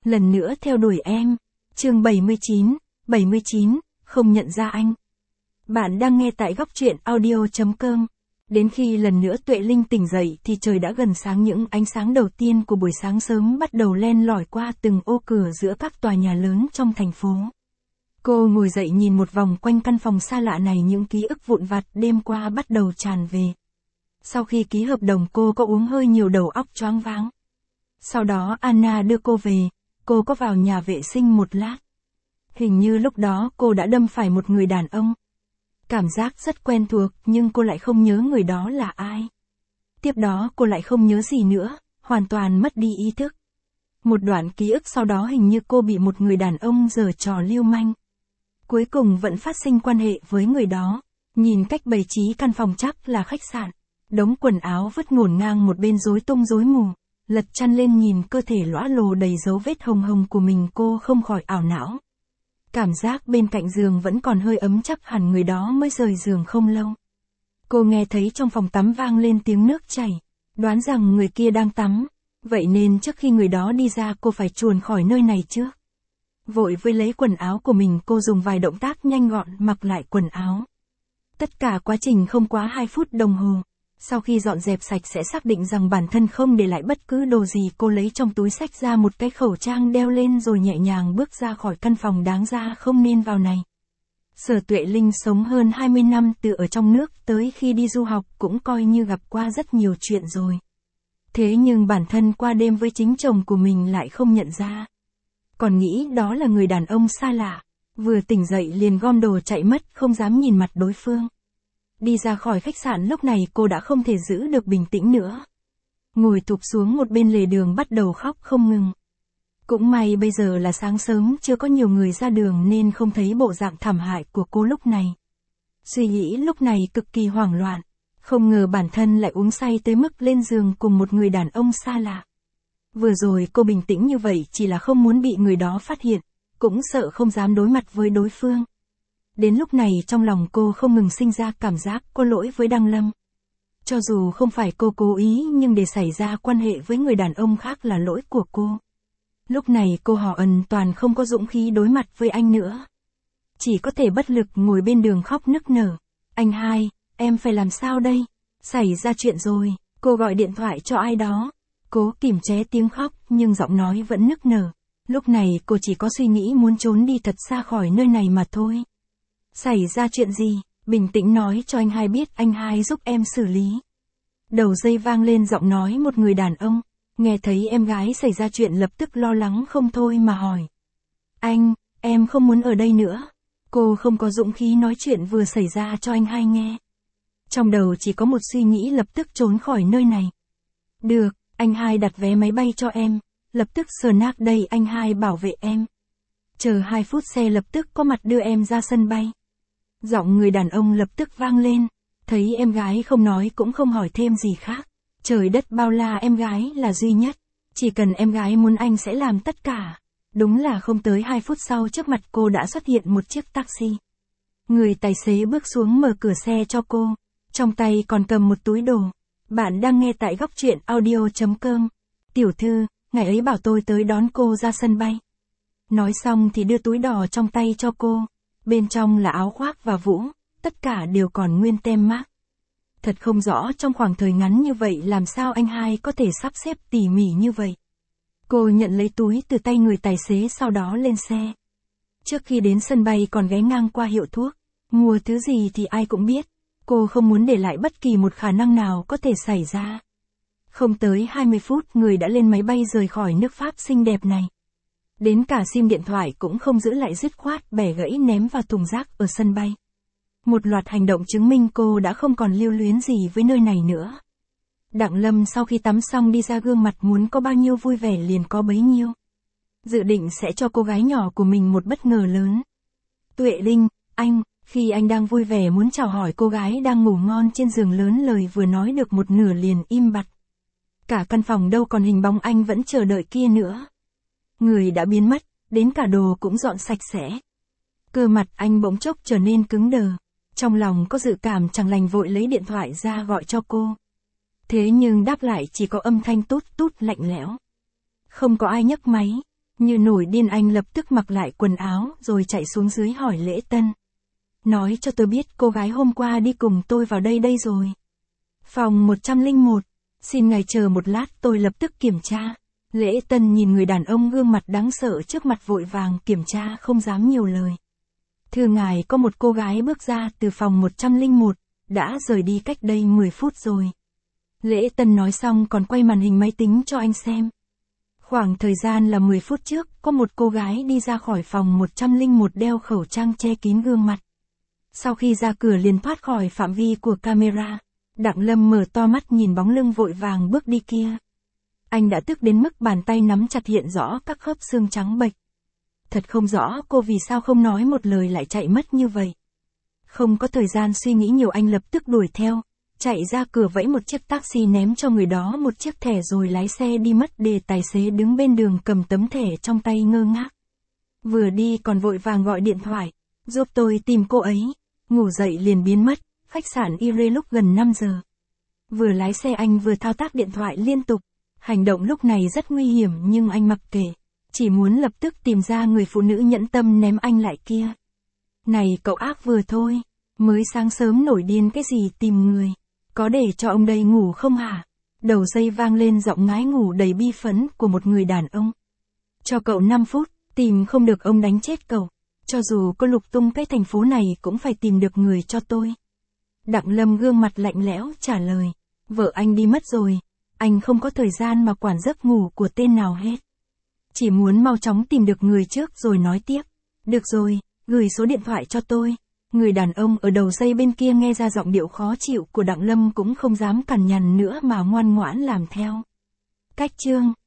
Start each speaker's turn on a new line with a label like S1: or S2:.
S1: lần nữa theo đuổi em. Chương 79, không nhận ra anh. Bạn đang nghe tại góc truyện audio.com. Đến khi lần nữa Tuệ Linh tỉnh dậy thì trời đã gần sáng, những ánh sáng đầu tiên của buổi sáng sớm bắt đầu len lỏi qua từng ô cửa giữa các tòa nhà lớn trong thành phố. Cô ngồi dậy nhìn một vòng quanh căn phòng xa lạ này, những ký ức vụn vặt đêm qua bắt đầu tràn về. Sau khi ký hợp đồng cô có uống hơi nhiều, đầu óc choáng váng. Sau đó Anna đưa cô về, cô có vào nhà vệ sinh một lát. Hình như lúc đó cô đã đâm phải một người đàn ông. Cảm giác rất quen thuộc nhưng cô lại không nhớ người đó là ai. Tiếp đó cô lại không nhớ gì nữa, hoàn toàn mất đi ý thức. Một đoạn ký ức sau đó hình như cô bị một người đàn ông giở trò lưu manh. Cuối cùng vẫn phát sinh quan hệ với người đó. Nhìn cách bày trí căn phòng chắc là khách sạn. Đống quần áo vứt ngổn ngang một bên rối tung rối mù. Lật chăn lên nhìn cơ thể lõa lồ đầy dấu vết hồng hồng của mình, cô không khỏi ảo não. Cảm giác bên cạnh giường vẫn còn hơi ấm, chắc hẳn người đó mới rời giường không lâu. Cô nghe thấy trong phòng tắm vang lên tiếng nước chảy, đoán rằng người kia đang tắm, vậy nên trước khi người đó đi ra cô phải chuồn khỏi nơi này trước. Vội với lấy quần áo của mình, cô dùng vài động tác nhanh gọn mặc lại quần áo. Tất cả quá trình không quá 2 phút đồng hồ. Sau khi dọn dẹp sạch sẽ, xác định rằng bản thân không để lại bất cứ đồ gì, cô lấy trong túi xách ra một cái khẩu trang đeo lên rồi nhẹ nhàng bước ra khỏi căn phòng đáng ra không nên vào này. Sở Tuệ Linh sống hơn 20 năm từ ở trong nước tới khi đi du học cũng coi như gặp qua rất nhiều chuyện rồi. Thế nhưng bản thân qua đêm với chính chồng của mình lại không nhận ra. Còn nghĩ đó là người đàn ông xa lạ. Vừa tỉnh dậy liền gom đồ chạy mất, không dám nhìn mặt đối phương. Đi ra khỏi khách sạn lúc này cô đã không thể giữ được bình tĩnh nữa. Ngồi thụp xuống một bên lề đường bắt đầu khóc không ngừng. Cũng may bây giờ là sáng sớm, chưa có nhiều người ra đường nên không thấy bộ dạng thảm hại của cô lúc này. Suy nghĩ lúc này cực kỳ hoảng loạn. Không ngờ bản thân lại uống say tới mức lên giường cùng một người đàn ông xa lạ. Vừa rồi cô bình tĩnh như vậy chỉ là không muốn bị người đó phát hiện, cũng sợ không dám đối mặt với đối phương. Đến lúc này trong lòng cô không ngừng sinh ra cảm giác có lỗi với Đăng Lâm. Cho dù không phải cô cố ý nhưng để xảy ra quan hệ với người đàn ông khác là lỗi của cô. Lúc này cô hoàn toàn không có dũng khí đối mặt với anh nữa. Chỉ có thể bất lực ngồi bên đường khóc nức nở. Anh hai, em phải làm sao đây? Xảy ra chuyện rồi. Cô gọi điện thoại cho ai đó. Cố kìm chế tiếng khóc nhưng giọng nói vẫn nức nở. Lúc này cô chỉ có suy nghĩ muốn trốn đi thật xa khỏi nơi này mà thôi. Xảy ra chuyện gì? Bình tĩnh nói cho anh hai biết, anh hai giúp em xử lý. Đầu dây vang lên giọng nói một người đàn ông. Nghe thấy em gái xảy ra chuyện lập tức lo lắng không thôi mà hỏi. Anh, em không muốn ở đây nữa. Cô không có dũng khí nói chuyện vừa xảy ra cho anh hai nghe. Trong đầu chỉ có một suy nghĩ, lập tức trốn khỏi nơi này. Được, anh hai đặt vé máy bay cho em. Lập tức snack đây, anh hai bảo vệ em. Chờ 2 phút xe lập tức có mặt đưa em ra sân bay. Giọng người đàn ông lập tức vang lên. Thấy em gái không nói cũng không hỏi thêm gì khác. Trời đất bao la, em gái là duy nhất. Chỉ cần em gái muốn anh sẽ làm tất cả. Đúng là không tới 2 phút sau trước mặt cô đã xuất hiện một chiếc taxi. Người tài xế bước xuống mở cửa xe cho cô. Trong tay còn cầm một túi đồ. Bạn đang nghe tại góc truyện audio.com. Tiểu thư, ngày ấy bảo tôi tới đón cô ra sân bay. Nói xong thì đưa túi đỏ trong tay cho cô. Bên trong là áo khoác và vũ, tất cả đều còn nguyên tem mác. Thật không rõ trong khoảng thời ngắn như vậy làm sao anh hai có thể sắp xếp tỉ mỉ như vậy. Cô nhận lấy túi từ tay người tài xế, sau đó lên xe. Trước khi đến sân bay còn ghé ngang qua hiệu thuốc. Mua thứ gì thì ai cũng biết. Cô không muốn để lại bất kỳ một khả năng nào có thể xảy ra. Không tới 20 phút người đã lên máy bay rời khỏi nước Pháp xinh đẹp này. Đến cả sim điện thoại cũng không giữ lại, dứt khoát bẻ gãy ném vào thùng rác ở sân bay. Một loạt hành động chứng minh cô đã không còn lưu luyến gì với nơi này nữa. Đặng Lâm sau khi tắm xong đi ra, gương mặt muốn có bao nhiêu vui vẻ liền có bấy nhiêu. Dự định sẽ cho cô gái nhỏ của mình một bất ngờ lớn. Tuệ Linh, anh, khi anh đang vui vẻ muốn chào hỏi cô gái đang ngủ ngon trên giường lớn, lời vừa nói được một nửa liền im bặt. Cả căn phòng đâu còn hình bóng anh vẫn chờ đợi kia nữa. Người đã biến mất, đến cả đồ cũng dọn sạch sẽ. Cơ mặt anh bỗng chốc trở nên cứng đờ. Trong lòng có dự cảm chẳng lành, vội lấy điện thoại ra gọi cho cô. Thế nhưng đáp lại chỉ có âm thanh tút tút lạnh lẽo. Không có ai nhấc máy. Như nổi điên anh lập tức mặc lại quần áo rồi chạy xuống dưới hỏi Lễ Tân. Nói cho tôi biết cô gái hôm qua đi cùng tôi vào đây rồi. Phòng 101. Xin ngài chờ một lát tôi lập tức kiểm tra. Lễ Tân nhìn người đàn ông gương mặt đáng sợ trước mặt vội vàng kiểm tra không dám nhiều lời. Thưa ngài, có một cô gái bước ra từ phòng 101, đã rời đi cách đây 10 phút rồi. Lễ Tân nói xong còn quay màn hình máy tính cho anh xem. Khoảng thời gian là 10 phút trước, có một cô gái đi ra khỏi phòng 101 đeo khẩu trang che kín gương mặt. Sau khi ra cửa liền thoát khỏi phạm vi của camera. Đặng Lâm mở to mắt nhìn bóng lưng vội vàng bước đi kia. Anh đã tức đến mức bàn tay nắm chặt hiện rõ các khớp xương trắng bệch. Thật không rõ cô vì sao không nói một lời lại chạy mất như vậy. Không có thời gian suy nghĩ nhiều anh lập tức đuổi theo, chạy ra cửa vẫy một chiếc taxi ném cho người đó một chiếc thẻ rồi lái xe đi mất để tài xế đứng bên đường cầm tấm thẻ trong tay ngơ ngác. Vừa đi còn vội vàng gọi điện thoại, giúp tôi tìm cô ấy, ngủ dậy liền biến mất, khách sạn Ire lúc gần 5 giờ. Vừa lái xe anh vừa thao tác điện thoại liên tục, hành động lúc này rất nguy hiểm nhưng anh mặc kệ, chỉ muốn lập tức tìm ra người phụ nữ nhẫn tâm ném anh lại kia. Này cậu ác vừa thôi, mới sáng sớm nổi điên cái gì tìm người, có để cho ông đây ngủ không hả? Đầu dây vang lên giọng ngái ngủ đầy bi phẫn của một người đàn ông. Cho cậu 5 phút, tìm không được ông đánh chết cậu, cho dù có lục tung cái thành phố này cũng phải tìm được người cho tôi. Đặng Lâm gương mặt lạnh lẽo trả lời, vợ anh đi mất rồi, anh không có thời gian mà quản giấc ngủ của tên nào hết. Chỉ muốn mau chóng tìm được người trước rồi nói tiếp. Được rồi, gửi số điện thoại cho tôi. Người đàn ông ở đầu dây bên kia nghe ra giọng điệu khó chịu của Đặng Lâm cũng không dám cằn nhằn nữa mà ngoan ngoãn làm theo. Cách chương